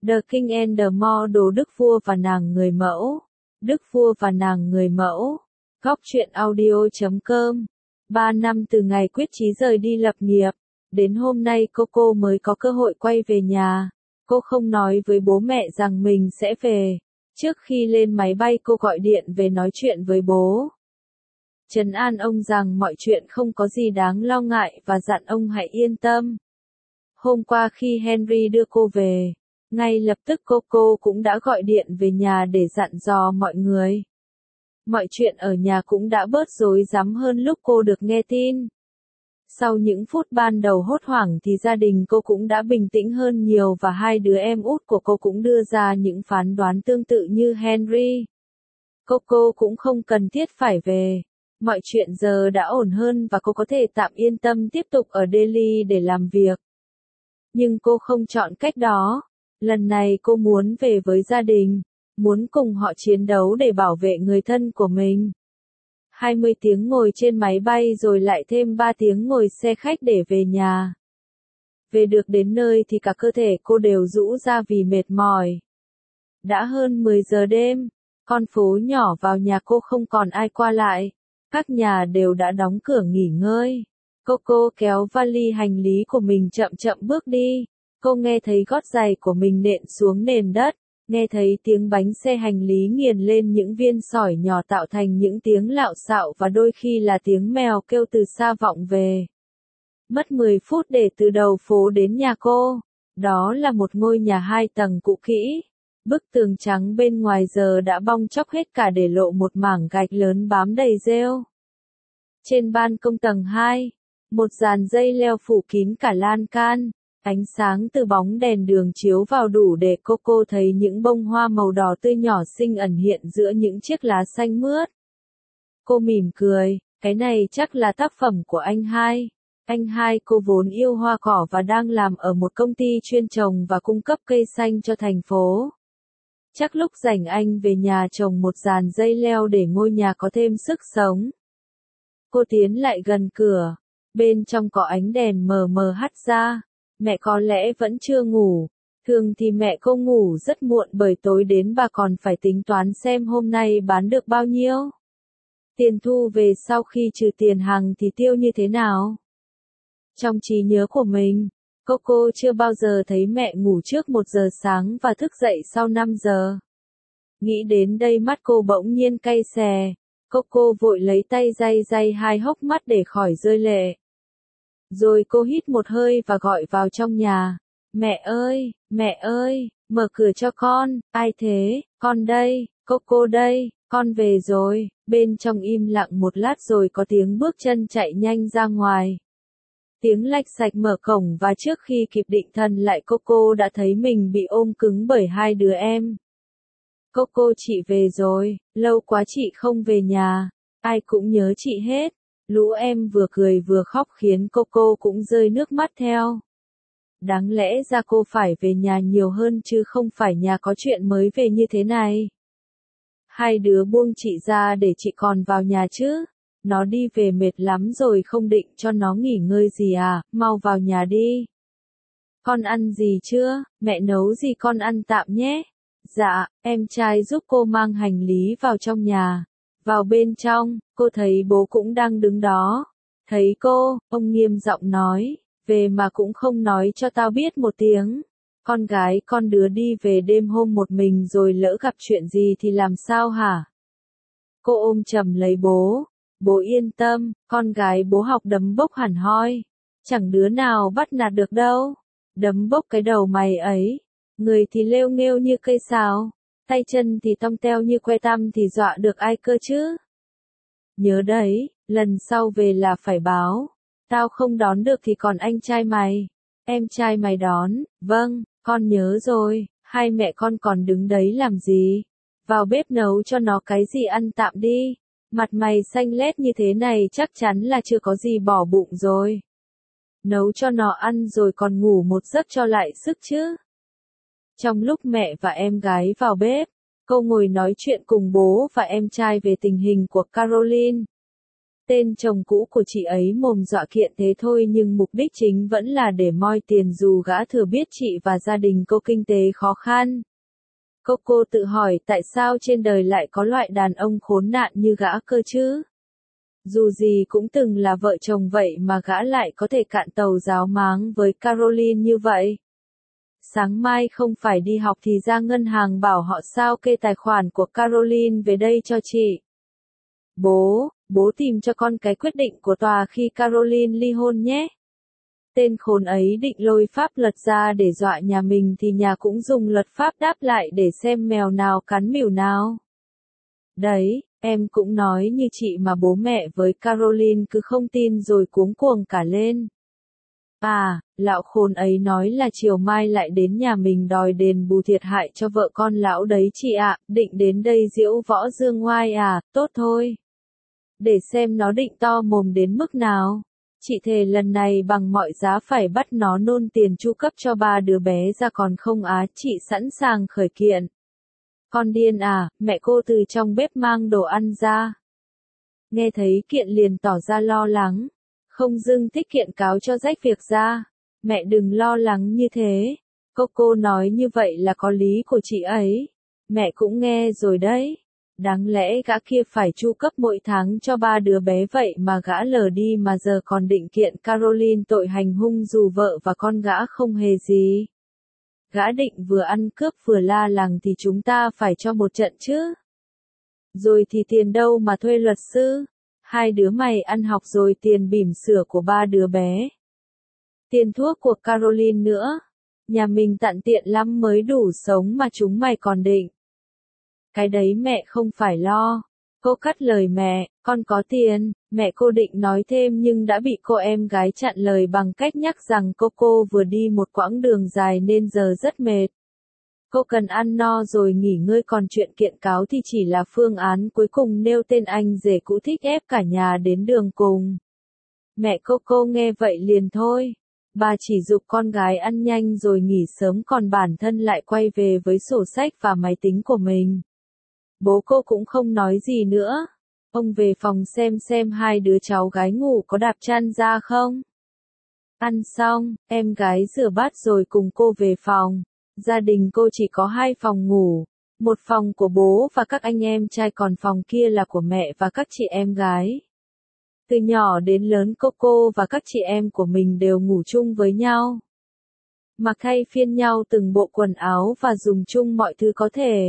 The King and the Model, Đức Vua và Nàng Người Mẫu. Đức Vua và Nàng Người Mẫu. Góc truyện audio.com. 3 năm từ ngày quyết chí rời đi lập nghiệp, đến hôm nay cô mới có cơ hội quay về nhà. Cô không nói với bố mẹ rằng mình sẽ về. Trước khi lên máy bay cô gọi điện về nói chuyện với bố. Trấn an ông rằng mọi chuyện không có gì đáng lo ngại và dặn ông hãy yên tâm. Hôm qua khi Henry đưa cô về, ngay lập tức cô cũng đã gọi điện về nhà để dặn dò mọi người. Mọi chuyện ở nhà cũng đã bớt rối rắm hơn lúc cô được nghe tin. Sau những phút ban đầu hốt hoảng thì gia đình cô cũng đã bình tĩnh hơn nhiều và hai đứa em út của cô cũng đưa ra những phán đoán tương tự như Henry. Cô cũng không cần thiết phải về. Mọi chuyện giờ đã ổn hơn và cô có thể tạm yên tâm tiếp tục ở Delhi để làm việc. Nhưng cô không chọn cách đó. Lần này cô muốn về với gia đình, muốn cùng họ chiến đấu để bảo vệ người thân của mình. 20 tiếng ngồi trên máy bay rồi lại thêm 3 tiếng ngồi xe khách để về nhà. Về được đến nơi thì cả cơ thể cô đều rũ ra vì mệt mỏi. Đã hơn 10 giờ đêm, con phố nhỏ vào nhà cô không còn ai qua lại. Các nhà đều đã đóng cửa nghỉ ngơi. Cô kéo vali hành lý của mình chậm chậm bước đi. Cô nghe thấy gót giày của mình nện xuống nền đất, nghe thấy tiếng bánh xe hành lý nghiền lên những viên sỏi nhỏ tạo thành những tiếng lạo xạo và đôi khi là tiếng mèo kêu từ xa vọng về. Mất 10 phút để từ đầu phố đến nhà cô. Đó là một ngôi nhà 2 tầng cũ kỹ. Bức tường trắng bên ngoài giờ đã bong tróc hết cả để lộ một mảng gạch lớn bám đầy rêu. Trên ban công tầng 2, một dàn dây leo phủ kín cả lan can. Ánh sáng từ bóng đèn đường chiếu vào đủ để cô thấy những bông hoa màu đỏ tươi nhỏ xinh ẩn hiện giữa những chiếc lá xanh mướt. Cô mỉm cười, cái này chắc là tác phẩm của anh hai. Anh hai cô vốn yêu hoa cỏ và đang làm ở một công ty chuyên trồng và cung cấp cây xanh cho thành phố. Chắc lúc rảnh anh về nhà trồng một dàn dây leo để ngôi nhà có thêm sức sống. Cô tiến lại gần cửa, bên trong có ánh đèn mờ mờ hắt ra. Mẹ có lẽ vẫn chưa ngủ. Thường thì mẹ cô ngủ rất muộn bởi tối đến bà còn phải tính toán xem hôm nay bán được bao nhiêu. Tiền thu về sau khi trừ tiền hàng thì tiêu như thế nào? Trong trí nhớ của mình, cô chưa bao giờ thấy mẹ ngủ trước 1 giờ sáng và thức dậy sau 5 giờ. Nghĩ đến đây mắt cô bỗng nhiên cay xè. Cô vội lấy tay day hai hốc mắt để khỏi rơi lệ. Rồi cô hít một hơi và gọi vào trong nhà. Mẹ ơi, mở cửa cho con. Ai thế? Con đây, cô đây, con về rồi. Bên trong im lặng một lát rồi có tiếng bước chân chạy nhanh ra ngoài. Tiếng lạch sạch mở cổng và trước khi kịp định thần lại cô đã thấy mình bị ôm cứng bởi hai đứa em. Cô chị về rồi, lâu quá chị không về nhà. Ai cũng nhớ chị hết. Lũ em vừa cười vừa khóc khiến cô cũng rơi nước mắt theo. Đáng lẽ ra cô phải về nhà nhiều hơn chứ không phải nhà có chuyện mới về như thế này. Hai đứa buông chị ra để chị còn vào nhà chứ. Nó đi về mệt lắm rồi không định cho nó nghỉ ngơi gì à, mau vào nhà đi. Con ăn gì chưa, mẹ nấu gì con ăn tạm nhé. Dạ, em trai giúp cô mang hành lý vào trong nhà. Vào bên trong, cô thấy bố cũng đang đứng đó. Thấy cô, ông nghiêm giọng nói, về mà cũng không nói cho tao biết một tiếng. Con gái con đứa đi về đêm hôm một mình rồi lỡ gặp chuyện gì thì làm sao hả? Cô ôm chầm lấy bố. Bố yên tâm, con gái bố học đấm bốc hẳn hoi. Chẳng đứa nào bắt nạt được đâu. Đấm bốc cái đầu mày ấy. Người thì lêu nghêu như cây sào. Tay chân thì tong teo như que tăm thì dọa được ai cơ chứ? Nhớ đấy, lần sau về là phải báo. Tao không đón được thì còn anh trai mày. Em trai mày đón, vâng, con nhớ rồi. Hai mẹ con còn đứng đấy làm gì? Vào bếp nấu cho nó cái gì ăn tạm đi. Mặt mày xanh lét như thế này chắc chắn là chưa có gì bỏ bụng rồi. Nấu cho nó ăn rồi còn ngủ một giấc cho lại sức chứ. Trong lúc mẹ và em gái vào bếp, cô ngồi nói chuyện cùng bố và em trai về tình hình của Caroline. Tên chồng cũ của chị ấy mồm dọa kiện thế thôi nhưng mục đích chính vẫn là để moi tiền dù gã thừa biết chị và gia đình cô kinh tế khó khăn. Cô tự hỏi tại sao trên đời lại có loại đàn ông khốn nạn như gã cơ chứ? Dù gì cũng từng là vợ chồng vậy mà gã lại có thể cạn tàu ráo máng với Caroline như vậy. Sáng mai không phải đi học thì ra ngân hàng bảo họ sao kê tài khoản của Caroline về đây cho chị. Bố tìm cho con cái quyết định của tòa khi Caroline ly hôn nhé. Tên khốn ấy định lôi pháp luật ra để dọa nhà mình thì nhà cũng dùng luật pháp đáp lại để xem mèo nào cắn mèo nào. Đấy, em cũng nói như chị mà bố mẹ với Caroline cứ không tin rồi cuống cuồng cả lên. À, lão khốn ấy nói là chiều mai lại đến nhà mình đòi đền bù thiệt hại cho vợ con lão đấy chị ạ, định đến đây giễu võ dương ngoai à, tốt thôi. Để xem nó định to mồm đến mức nào. Chị thề lần này bằng mọi giá phải bắt nó nôn tiền chu cấp cho 3 đứa bé ra còn không á, chị sẵn sàng khởi kiện. Con điên à, mẹ cô từ trong bếp mang đồ ăn ra. Nghe thấy kiện liền tỏ ra lo lắng. Không dưng thích kiện cáo cho rách việc ra. Mẹ đừng lo lắng như thế. Cô nói như vậy là có lý của chị ấy. Mẹ cũng nghe rồi đấy. Đáng lẽ gã kia phải chu cấp mỗi tháng cho 3 đứa bé vậy mà gã lờ đi mà giờ còn định kiện Caroline tội hành hung dù vợ và con gã không hề gì. Gã định vừa ăn cướp vừa la làng thì chúng ta phải cho một trận chứ. Rồi thì tiền đâu mà thuê luật sư. 2 đứa mày ăn học rồi tiền bỉm sữa của 3 đứa bé. Tiền thuốc của Caroline nữa. Nhà mình tận tiện lắm mới đủ sống mà chúng mày còn định. Cái đấy mẹ không phải lo. Cô cắt lời mẹ, con có tiền. Mẹ cô định nói thêm nhưng đã bị cô em gái chặn lời bằng cách nhắc rằng cô vừa đi một quãng đường dài nên giờ rất mệt. Cô cần ăn no rồi nghỉ ngơi còn chuyện kiện cáo thì chỉ là phương án cuối cùng nêu tên anh rể cũ thích ép cả nhà đến đường cùng. Mẹ cô nghe vậy liền thôi. Bà chỉ giục con gái ăn nhanh rồi nghỉ sớm còn bản thân lại quay về với sổ sách và máy tính của mình. Bố cô cũng không nói gì nữa. Ông về phòng xem 2 đứa cháu gái ngủ có đạp chăn ra không. Ăn xong, em gái rửa bát rồi cùng cô về phòng. Gia đình cô chỉ có 2 phòng ngủ. Một phòng của bố và các anh em trai còn phòng kia là của mẹ và các chị em gái. Từ nhỏ đến lớn cô và các chị em của mình đều ngủ chung với nhau. Mặc thay phiên nhau từng bộ quần áo và dùng chung mọi thứ có thể.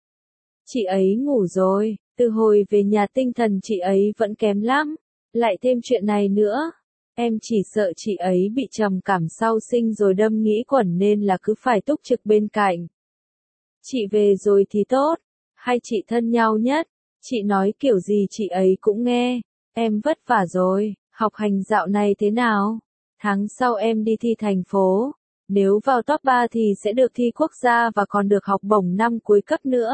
Chị ấy ngủ rồi, từ hồi về nhà tinh thần chị ấy vẫn kém lắm. Lại thêm chuyện này nữa. Em chỉ sợ chị ấy bị trầm cảm sau sinh rồi đâm nghĩ quẩn nên là cứ phải túc trực bên cạnh. Chị về rồi thì tốt. Hai chị thân nhau nhất. Chị nói kiểu gì chị ấy cũng nghe. Em vất vả rồi, học hành dạo này thế nào? Tháng sau em đi thi thành phố. Nếu vào top 3 thì sẽ được thi quốc gia và còn được học bổng năm cuối cấp nữa.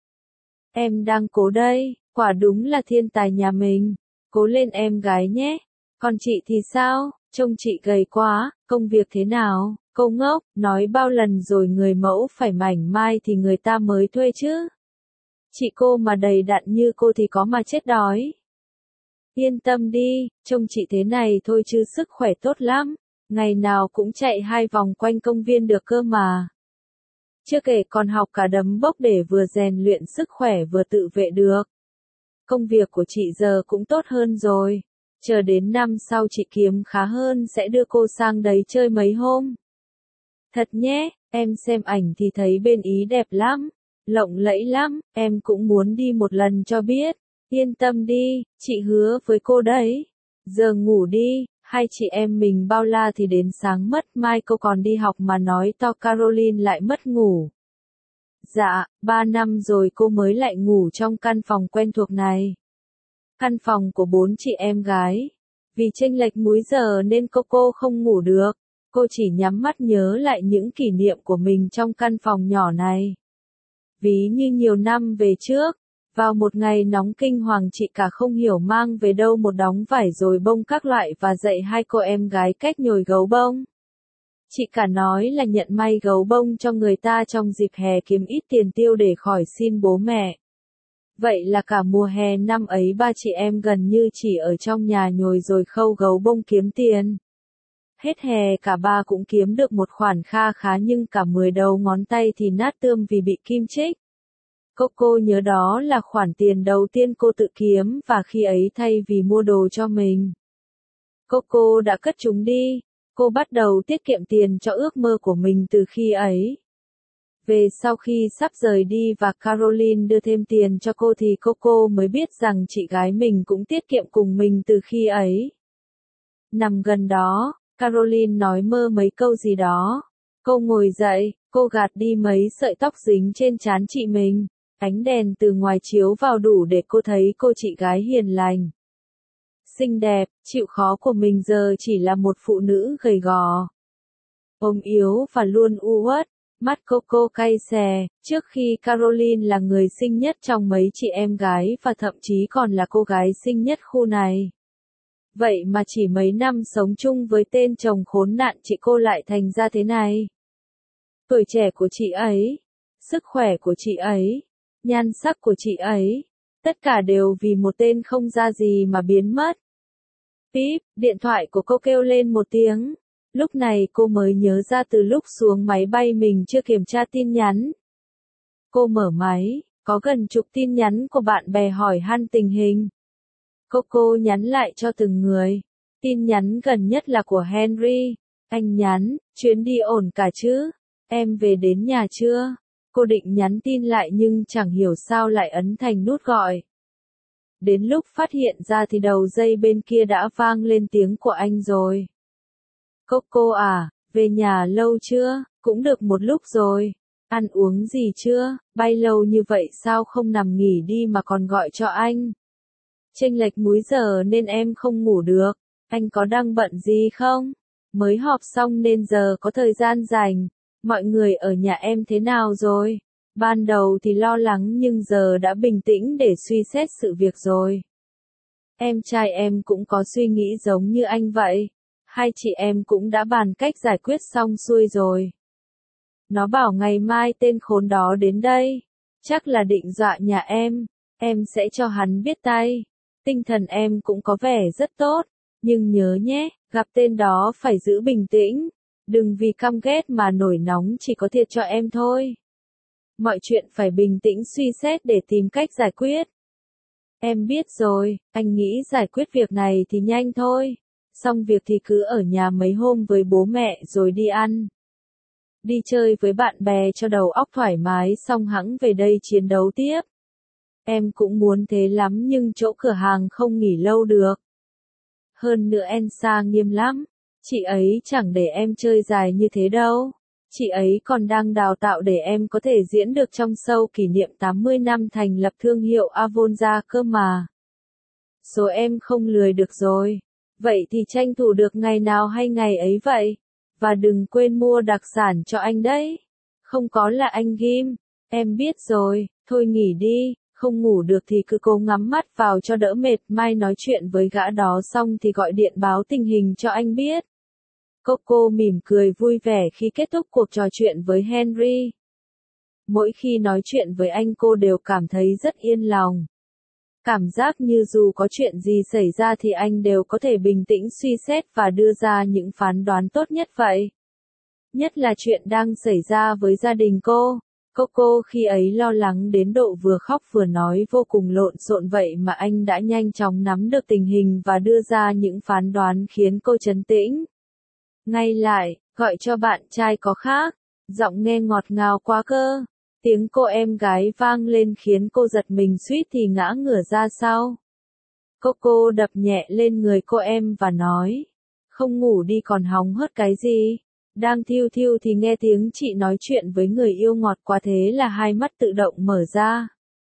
Em đang cố đây, quả đúng là thiên tài nhà mình. Cố lên em gái nhé. Còn chị thì sao? Trông chị gầy quá, công việc thế nào? Cô ngốc, nói bao lần rồi người mẫu phải mảnh mai thì người ta mới thuê chứ. Chị cô mà đầy đặn như cô thì có mà chết đói. Yên tâm đi, trông chị thế này thôi chứ sức khỏe tốt lắm. Ngày nào cũng chạy 2 vòng quanh công viên được cơ mà. Chưa kể còn học cả đấm bốc để vừa rèn luyện sức khỏe vừa tự vệ được. Công việc của chị giờ cũng tốt hơn rồi. Chờ đến năm sau chị kiếm khá hơn sẽ đưa cô sang đấy chơi mấy hôm. Thật nhé, em xem ảnh thì thấy bên Ý đẹp lắm. Lộng lẫy lắm, em cũng muốn đi một lần cho biết. Yên tâm đi, chị hứa với cô đấy. Giờ ngủ đi, hai chị em mình bao la thì đến sáng mất, mai cô còn đi học mà nói to Caroline lại mất ngủ. Dạ, 3 năm rồi cô mới lại ngủ trong căn phòng quen thuộc này. Căn phòng của 4 chị em gái. Vì chênh lệch múi giờ nên cô không ngủ được. Cô chỉ nhắm mắt nhớ lại những kỷ niệm của mình trong căn phòng nhỏ này. Ví như nhiều năm về trước, vào một ngày nóng kinh hoàng chị cả không hiểu mang về đâu một đống vải rồi bông các loại và dạy 2 cô em gái cách nhồi gấu bông. Chị cả nói là nhận may gấu bông cho người ta trong dịp hè kiếm ít tiền tiêu để khỏi xin bố mẹ. Vậy là cả mùa hè năm ấy ba chị em gần như chỉ ở trong nhà nhồi rồi khâu gấu bông kiếm tiền. Hết hè cả ba cũng kiếm được một khoản kha khá nhưng cả 10 đầu ngón tay thì nát tươm vì bị kim chích. Cô nhớ đó là khoản tiền đầu tiên cô tự kiếm và khi ấy thay vì mua đồ cho mình, cô đã cất chúng đi. Cô bắt đầu tiết kiệm tiền cho ước mơ của mình từ khi ấy. Về sau khi sắp rời đi và Caroline đưa thêm tiền cho cô thì cô mới biết rằng chị gái mình cũng tiết kiệm cùng mình từ khi ấy. Nằm gần đó, Caroline nói mơ mấy câu gì đó. Cô ngồi dậy, cô gạt đi mấy sợi tóc dính trên trán chị mình. Ánh đèn từ ngoài chiếu vào đủ để cô thấy cô chị gái hiền lành, xinh đẹp, chịu khó của mình giờ chỉ là một phụ nữ gầy gò, ốm yếu và luôn u uất. Mắt cô cay xè, trước khi Caroline là người xinh nhất trong mấy chị em gái và thậm chí còn là cô gái xinh nhất khu này. Vậy mà chỉ mấy năm sống chung với tên chồng khốn nạn chị cô lại thành ra thế này. Tuổi trẻ của chị ấy, sức khỏe của chị ấy, nhan sắc của chị ấy, tất cả đều vì một tên không ra gì mà biến mất. Píp, điện thoại của cô kêu lên một tiếng. Lúc này cô mới nhớ ra từ lúc xuống máy bay mình chưa kiểm tra tin nhắn. Cô mở máy, có gần chục tin nhắn của bạn bè hỏi han tình hình. Cô nhắn lại cho từng người. Tin nhắn gần nhất là của Henry. Anh nhắn, chuyến đi ổn cả chứ? Em về đến nhà chưa? Cô định nhắn tin lại nhưng chẳng hiểu sao lại ấn thành nút gọi. Đến lúc phát hiện ra thì đầu dây bên kia đã vang lên tiếng của anh rồi. Cô à, về nhà lâu chưa? Cũng được một lúc rồi. Ăn uống gì chưa? Bay lâu như vậy sao không nằm nghỉ đi mà còn gọi cho anh? Chênh lệch múi giờ nên em không ngủ được. Anh có đang bận gì không? Mới họp xong nên giờ có thời gian rảnh. Mọi người ở nhà em thế nào rồi? Ban đầu thì lo lắng nhưng giờ đã bình tĩnh để suy xét sự việc rồi. Em trai em cũng có suy nghĩ giống như anh vậy. Hai chị em cũng đã bàn cách giải quyết xong xuôi rồi. Nó bảo ngày mai tên khốn đó đến đây. Chắc là định dọa nhà em sẽ cho hắn biết tay. Tinh thần em cũng có vẻ rất tốt. Nhưng nhớ nhé, gặp tên đó phải giữ bình tĩnh. Đừng vì căm ghét mà nổi nóng chỉ có thiệt cho em thôi. Mọi chuyện phải bình tĩnh suy xét để tìm cách giải quyết. Em biết rồi, anh nghĩ giải quyết việc này thì nhanh thôi. Xong việc thì cứ ở nhà mấy hôm với bố mẹ rồi đi ăn. Đi chơi với bạn bè cho đầu óc thoải mái xong hẵng về đây chiến đấu tiếp. Em cũng muốn thế lắm nhưng chỗ cửa hàng không nghỉ lâu được. Hơn nữa Elsa nghiêm lắm. Chị ấy chẳng để em chơi dài như thế đâu. Chị ấy còn đang đào tạo để em có thể diễn được trong show kỷ niệm 80 năm thành lập thương hiệu Avonza cơ mà. Số em không lười được rồi. Vậy thì tranh thủ được ngày nào hay ngày ấy vậy. Và đừng quên mua đặc sản cho anh đấy. Không có là anh ghim. Em biết rồi, thôi nghỉ đi. Không ngủ được thì cứ cố ngắm mắt vào cho đỡ mệt. Mai nói chuyện với gã đó xong thì gọi điện báo tình hình cho anh biết. Cô mỉm cười vui vẻ khi kết thúc cuộc trò chuyện với Henry. Mỗi khi nói chuyện với anh cô đều cảm thấy rất yên lòng. Cảm giác như dù có chuyện gì xảy ra thì anh đều có thể bình tĩnh suy xét và đưa ra những phán đoán tốt nhất vậy. Nhất là chuyện đang xảy ra với gia đình cô. Cô khi ấy lo lắng đến độ vừa khóc vừa nói vô cùng lộn xộn vậy mà anh đã nhanh chóng nắm được tình hình và đưa ra những phán đoán khiến cô trấn tĩnh. Ngay lại, gọi cho bạn trai có khác, giọng nghe ngọt ngào quá cơ. Tiếng cô em gái vang lên khiến cô giật mình suýt thì ngã ngửa ra sau. Cô đập nhẹ lên người cô em và nói, không ngủ đi còn hóng hớt cái gì. Đang thiêu thiêu thì nghe tiếng chị nói chuyện với người yêu ngọt quá thế là hai mắt tự động mở ra.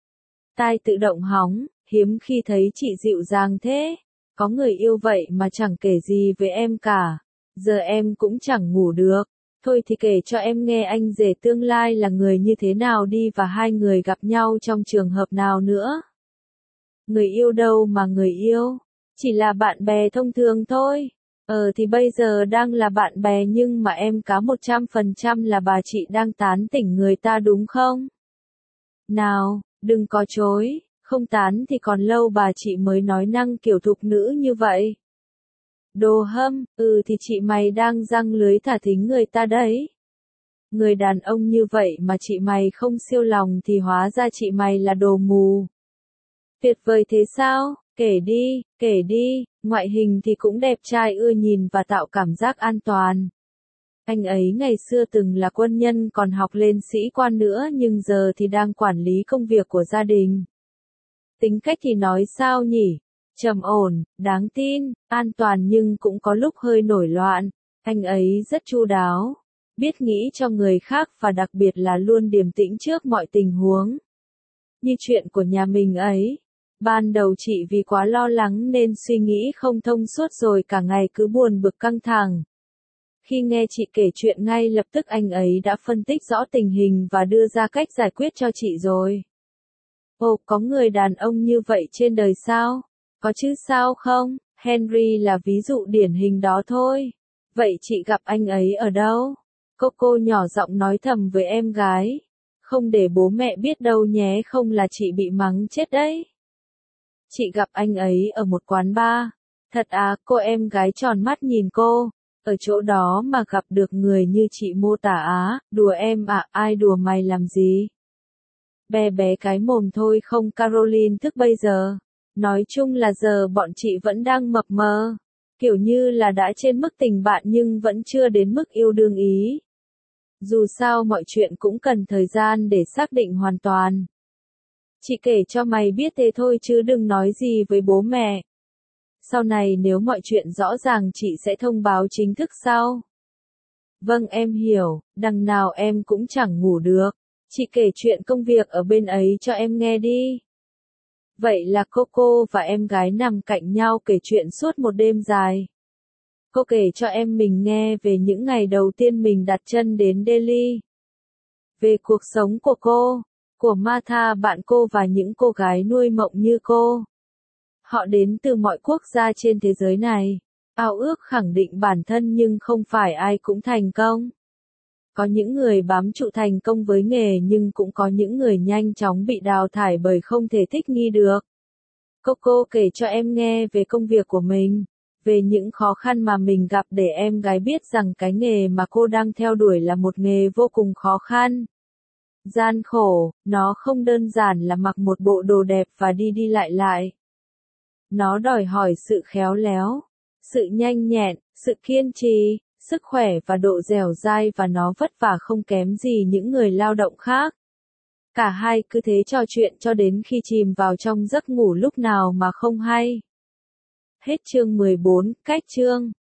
Tai tự động hóng, hiếm khi thấy chị dịu dàng thế. Có người yêu vậy mà chẳng kể gì với em cả. Giờ em cũng chẳng ngủ được. Thôi thì kể cho em nghe anh rể tương lai là người như thế nào đi và hai người gặp nhau trong trường hợp nào nữa. Người yêu đâu mà người yêu. Chỉ là bạn bè thông thường thôi. Thì bây giờ đang là bạn bè nhưng mà em cá 100% là bà chị đang tán tỉnh người ta đúng không? Nào, đừng có chối. Không tán thì còn lâu bà chị mới nói năng kiểu thục nữ như vậy. Đồ hâm, thì chị mày đang giăng lưới thả thính người ta đấy. Người đàn ông như vậy mà chị mày không siêu lòng thì hóa ra chị mày là đồ mù. Tuyệt vời thế sao? Kể đi, ngoại hình thì cũng đẹp trai ưa nhìn và tạo cảm giác an toàn. Anh ấy ngày xưa từng là quân nhân còn học lên sĩ quan nữa nhưng giờ thì đang quản lý công việc của gia đình. Tính cách thì nói sao nhỉ? Trầm ổn, đáng tin, an toàn nhưng cũng có lúc hơi nổi loạn. Anh ấy rất chu đáo, biết nghĩ cho người khác và đặc biệt là luôn điềm tĩnh trước mọi tình huống. Như chuyện của nhà mình ấy. Ban đầu chị vì quá lo lắng nên suy nghĩ không thông suốt rồi cả ngày cứ buồn bực căng thẳng. Khi nghe chị kể chuyện ngay lập tức anh ấy đã phân tích rõ tình hình và đưa ra cách giải quyết cho chị rồi. Ồ, có người đàn ông như vậy trên đời sao? Có chứ sao không? Henry là ví dụ điển hình đó thôi. Vậy chị gặp anh ấy ở đâu? Coco nhỏ giọng nói thầm với em gái. Không để bố mẹ biết đâu nhé, không là chị bị mắng chết đấy. Chị gặp anh ấy ở một quán bar. Thật à, cô em gái tròn mắt nhìn cô. Ở chỗ đó mà gặp được người như chị mô tả á, đùa em à, ai đùa mày làm gì? Bé bé cái mồm thôi không Caroline thức bây giờ. Nói chung là giờ bọn chị vẫn đang mập mờ. Kiểu như là đã trên mức tình bạn nhưng vẫn chưa đến mức yêu đương ý. Dù sao mọi chuyện cũng cần thời gian để xác định hoàn toàn. Chị kể cho mày biết thế thôi chứ đừng nói gì với bố mẹ. Sau này nếu mọi chuyện rõ ràng chị sẽ thông báo chính thức sau. Vâng em hiểu, đằng nào em cũng chẳng ngủ được. Chị kể chuyện công việc ở bên ấy cho em nghe đi. Vậy là Coco và em gái nằm cạnh nhau kể chuyện suốt một đêm dài. Cô kể cho em mình nghe về những ngày đầu tiên mình đặt chân đến Delhi. Về cuộc sống của cô, của Martha bạn cô và những cô gái nuôi mộng như cô. Họ đến từ mọi quốc gia trên thế giới này, ao ước khẳng định bản thân nhưng không phải ai cũng thành công. Có những người bám trụ thành công với nghề nhưng cũng có những người nhanh chóng bị đào thải bởi không thể thích nghi được. Coco kể cho em nghe về công việc của mình, về những khó khăn mà mình gặp để em gái biết rằng cái nghề mà cô đang theo đuổi là một nghề vô cùng khó khăn. Gian khổ, nó không đơn giản là mặc một bộ đồ đẹp và đi đi lại lại. Nó đòi hỏi sự khéo léo, sự nhanh nhẹn, sự kiên trì, sức khỏe và độ dẻo dai và nó vất vả không kém gì những người lao động khác. Cả hai cứ thế trò chuyện cho đến khi chìm vào trong giấc ngủ lúc nào mà không hay. Hết chương 14, cách chương